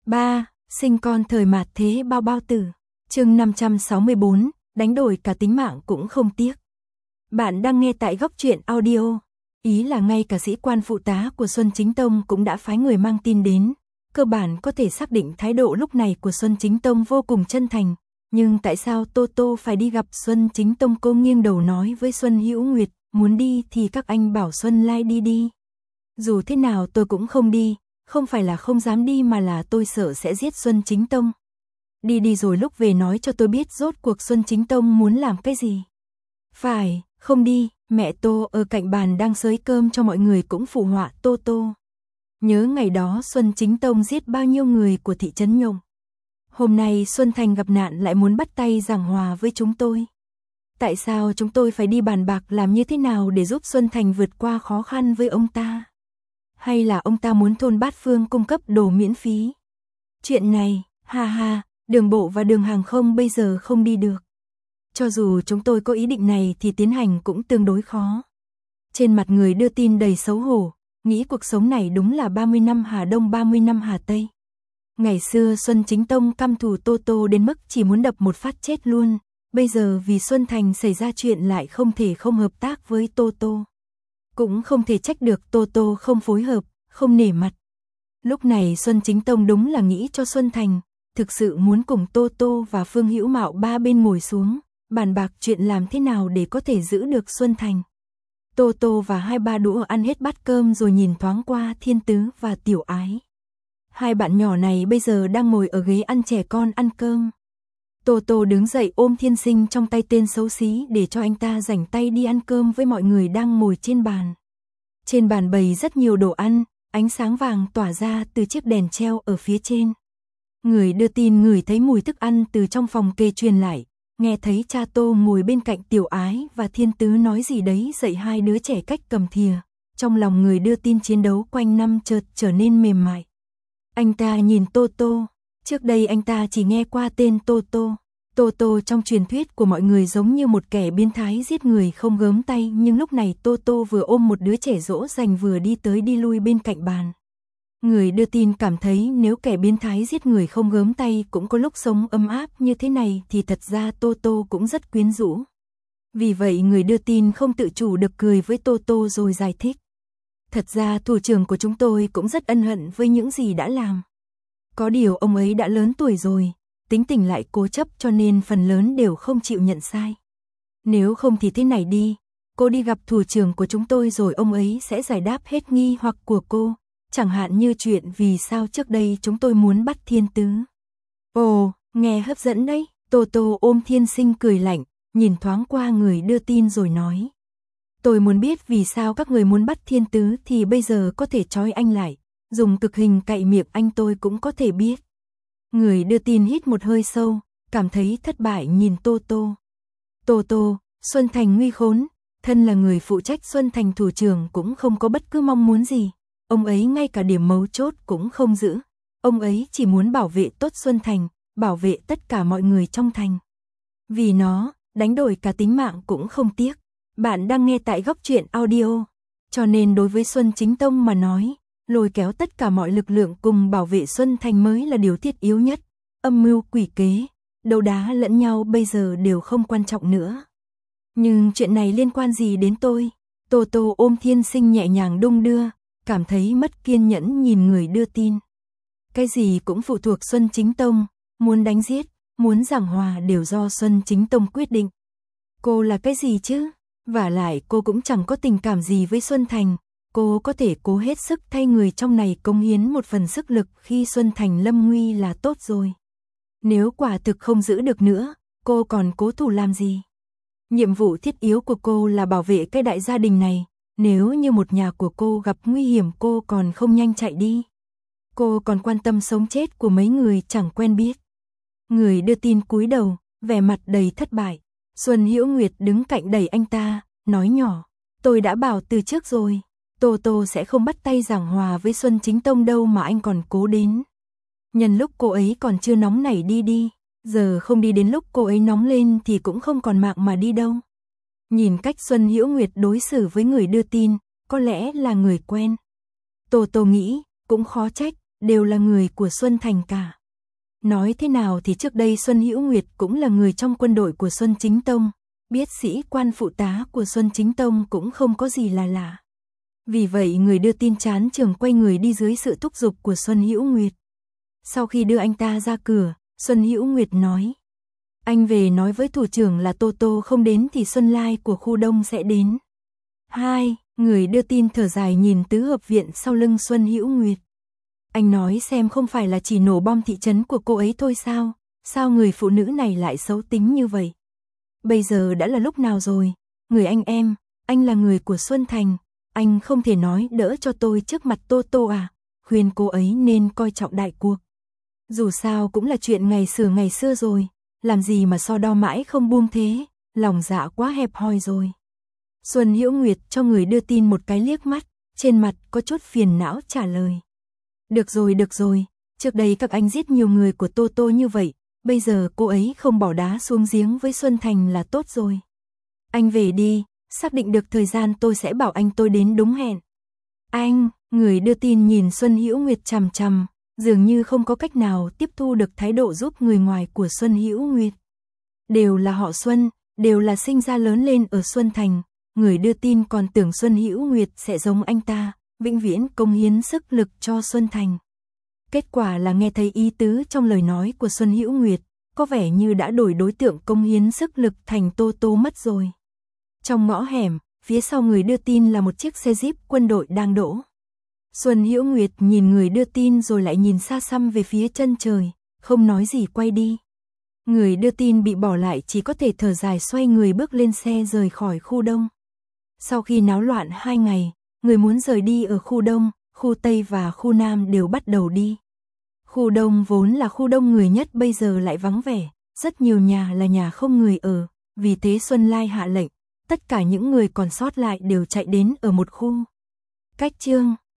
3. Sinh con thời mạt thế bao bao tử. Chương 564, đánh đổi cả tính mạng cũng không tiếc. Bạn đang nghe tại Góc Truyện Audio. Ý là ngay cả sĩ quan phụ tá của Xuân Chính Tông cũng đã phái người mang tin đến. Cơ bản có thể xác định thái độ lúc này của Xuân Chính Tông vô cùng chân thành. Nhưng tại sao Tô Tô phải đi gặp Xuân Chính Tông? Cô nghiêng đầu nói với Xuân Hữu Nguyệt, muốn đi thì các anh bảo Xuân Lai đi đi. Dù thế nào tôi cũng không đi, không phải là không dám đi mà là tôi sợ sẽ giết Xuân Chính Tông. Đi rồi lúc về nói cho tôi biết rốt cuộc Xuân Chính Tông muốn làm cái gì. Phải, không đi, mẹ Tô ở cạnh bàn đang xới cơm cho mọi người cũng phụ họa Tô Tô. Nhớ ngày đó Xuân Chính Tông giết bao nhiêu người của thị trấn Nhung. Hôm nay Xuân Thành gặp nạn lại muốn bắt tay giảng hòa với chúng tôi. Tại sao chúng tôi phải đi bàn bạc làm như thế nào để giúp Xuân Thành vượt qua khó khăn với ông ta? Hay là ông ta muốn thôn Bát Phương cung cấp đồ miễn phí? Chuyện này, ha, đường bộ và đường hàng không bây giờ không đi được. Cho dù chúng tôi có ý định này thì tiến hành cũng tương đối khó. Trên mặt người đưa tin đầy xấu hổ, nghĩ cuộc sống này đúng là 30 năm Hà Đông 30 năm Hà Tây. Ngày xưa Xuân Chính Tông căm thù Tô Tô đến mức chỉ muốn đập một phát chết luôn. Bây giờ vì Xuân Thành xảy ra chuyện lại không thể không hợp tác với Tô Tô. Cũng không thể trách được Tô Tô không phối hợp, không nể mặt. Lúc này Xuân Chính Tông đúng là nghĩ cho Xuân Thành, thực sự muốn cùng Tô Tô và Phương Hữu Mạo ba bên ngồi xuống, bàn bạc chuyện làm thế nào để có thể giữ được Xuân Thành. Tô Tô và hai ba đũa ăn hết bát cơm rồi nhìn thoáng qua Thiên Tứ và Tiểu Ái. Hai bạn nhỏ này bây giờ đang ngồi ở ghế ăn trẻ con ăn cơm. Tô Tô đứng dậy ôm Thiên Sinh trong tay tên xấu xí để cho anh ta rảnh tay đi ăn cơm với mọi người đang ngồi trên bàn. Trên bàn bày rất nhiều đồ ăn, ánh sáng vàng tỏa ra từ chiếc đèn treo ở phía trên. Người đưa tin ngửi thấy mùi thức ăn từ trong phòng kê truyền lại, nghe thấy cha Tô ngồi bên cạnh Tiểu Ái và Thiên Tứ nói gì đấy dạy hai đứa trẻ cách cầm thìa. Trong lòng người đưa tin chiến đấu quanh năm chợt trở nên mềm mại. Anh ta nhìn Tô Tô, trước đây anh ta chỉ nghe qua tên Tô Tô. Tô Tô trong truyền thuyết của mọi người giống như một kẻ biến thái giết người không gớm tay, nhưng lúc này Tô Tô vừa ôm một đứa trẻ dỗ dành vừa đi tới đi lui bên cạnh bàn. Người đưa tin cảm thấy nếu kẻ biến thái giết người không gớm tay cũng có lúc sống ấm áp như thế này thì thật ra Tô Tô cũng rất quyến rũ. Vì vậy người đưa tin không tự chủ được cười với Tô Tô rồi giải thích. Thật ra thủ trưởng của chúng tôi cũng rất ân hận với những gì đã làm. Có điều ông ấy đã lớn tuổi rồi, tính tình lại cố chấp cho nên phần lớn đều không chịu nhận sai. Nếu không thì thế này đi, cô đi gặp thủ trưởng của chúng tôi rồi ông ấy sẽ giải đáp hết nghi hoặc của cô, chẳng hạn như chuyện vì sao trước đây chúng tôi muốn bắt Thiên Tứ. Ồ, nghe hấp dẫn đấy, Tô Tô ôm Thiên Sinh cười lạnh, nhìn thoáng qua người đưa tin rồi nói. Tôi muốn biết vì sao các người muốn bắt Thiên Tứ thì bây giờ có thể trói anh lại, dùng cực hình cạy miệng anh tôi cũng có thể biết. Người đưa tin hít một hơi sâu, cảm thấy thất bại nhìn Tô Tô. Tô Tô, Xuân Thành nguy khốn, thân là người phụ trách Xuân Thành thủ trưởng cũng không có bất cứ mong muốn gì. Ông ấy ngay cả điểm mấu chốt cũng không giữ. Ông ấy chỉ muốn bảo vệ tốt Xuân Thành, bảo vệ tất cả mọi người trong thành. Vì nó, đánh đổi cả tính mạng cũng không tiếc. Bạn đang nghe tại Góc Truyện Audio. Cho nên đối với Xuân Chính Tông mà nói, lôi kéo tất cả mọi lực lượng cùng bảo vệ Xuân Thành mới là điều thiết yếu nhất. Âm mưu quỷ kế, đấu đá lẫn nhau bây giờ đều không quan trọng nữa. Nhưng chuyện này liên quan gì đến tôi? Tô Tô ôm Thiên Sinh nhẹ nhàng đung đưa, cảm thấy mất kiên nhẫn nhìn người đưa tin. Cái gì cũng phụ thuộc Xuân Chính Tông, muốn đánh giết, muốn giảng hòa đều do Xuân Chính Tông quyết định. Cô là cái gì chứ? Vả lại cô cũng chẳng có tình cảm gì với Xuân Thành. Cô có thể cố hết sức thay người trong này cống hiến một phần sức lực khi Xuân Thành lâm nguy là tốt rồi. Nếu quả thực không giữ được nữa, cô còn cố thủ làm gì? Nhiệm vụ thiết yếu của cô là bảo vệ cái đại gia đình này. Nếu như một nhà của cô gặp nguy hiểm cô còn không nhanh chạy đi. Cô còn quan tâm sống chết của mấy người chẳng quen biết. Người đưa tin cúi đầu, vẻ mặt đầy thất bại. Xuân Hữu Nguyệt đứng cạnh đẩy anh ta, nói nhỏ. Tôi đã bảo từ trước rồi. Tô Tô sẽ không bắt tay giảng hòa với Xuân Chính Tông đâu mà anh còn cố đến. Nhân lúc cô ấy còn chưa nóng nảy đi. Giờ không đi đến lúc cô ấy nóng lên thì cũng không còn mạng mà đi đâu. Nhìn cách Xuân Hữu Nguyệt đối xử với người đưa tin, có lẽ là người quen. Tô Tô nghĩ, cũng khó trách, đều là người của Xuân Thành cả. Nói thế nào thì trước đây Xuân Hữu Nguyệt cũng là người trong quân đội của Xuân Chính Tông, biết sĩ quan phụ tá của Xuân Chính Tông cũng không có gì là lạ. Vì vậy người đưa tin Trán Trường quay người đi dưới sự thúc giục của Xuân Hữu Nguyệt. Sau khi đưa anh ta ra cửa, Xuân Hữu Nguyệt nói: anh về nói với thủ trưởng là Tô Tô không đến thì Xuân Lai của khu Đông sẽ đến. Người đưa tin thở dài nhìn tứ hợp viện sau lưng Xuân Hữu Nguyệt. Anh nói xem không phải là chỉ nổ bom thị trấn của cô ấy thôi sao? Sao người phụ nữ này lại xấu tính như vậy? Bây giờ đã là lúc nào rồi? Người anh em, anh là người của Xuân Thành, anh không thể nói đỡ cho tôi trước mặt Tô Tô à? Khuyên cô ấy nên coi trọng đại cuộc. Dù sao cũng là chuyện ngày xưa rồi, làm gì mà so đo mãi không buông thế, lòng dạ quá hẹp hòi rồi. Xuân Hữu Nguyệt cho người đưa tin một cái liếc mắt, trên mặt có chút phiền não trả lời. Được rồi, trước đây các anh giết nhiều người của Tô Tô như vậy, bây giờ cô ấy không bỏ đá xuống giếng với Xuân Thành là tốt rồi. Anh về đi, xác định được thời gian tôi sẽ bảo anh tôi đến đúng hẹn. Anh, người đưa tin nhìn Xuân Hữu Nguyệt chằm chằm, dường như không có cách nào tiếp thu được thái độ giúp người ngoài của Xuân Hữu Nguyệt. Đều là họ Xuân, đều là sinh ra lớn lên ở Xuân Thành, người đưa tin còn tưởng Xuân Hữu Nguyệt sẽ giống anh ta, vĩnh viễn cống hiến sức lực cho Xuân Thành. Kết quả là nghe thấy ý tứ trong lời nói của Xuân Hữu Nguyệt, có vẻ như đã đổi đối tượng cống hiến sức lực thành Tô Tô mất rồi. Trong ngõ hẻm, phía sau người đưa tin là một chiếc xe Jeep quân đội đang đỗ. Xuân Hữu Nguyệt nhìn người đưa tin rồi lại nhìn xa xăm về phía chân trời, không nói gì quay đi. Người đưa tin bị bỏ lại chỉ có thể thở dài xoay người bước lên xe rời khỏi khu Đông. Sau khi náo loạn 2 ngày, người muốn rời đi ở khu Đông, khu Tây và khu Nam đều bắt đầu đi. Khu Đông vốn là khu đông người nhất bây giờ lại vắng vẻ, rất nhiều nhà là nhà không người ở, vì thế Xuân Lai hạ lệnh, tất cả những người còn sót lại đều chạy đến ở một khu. Cách chương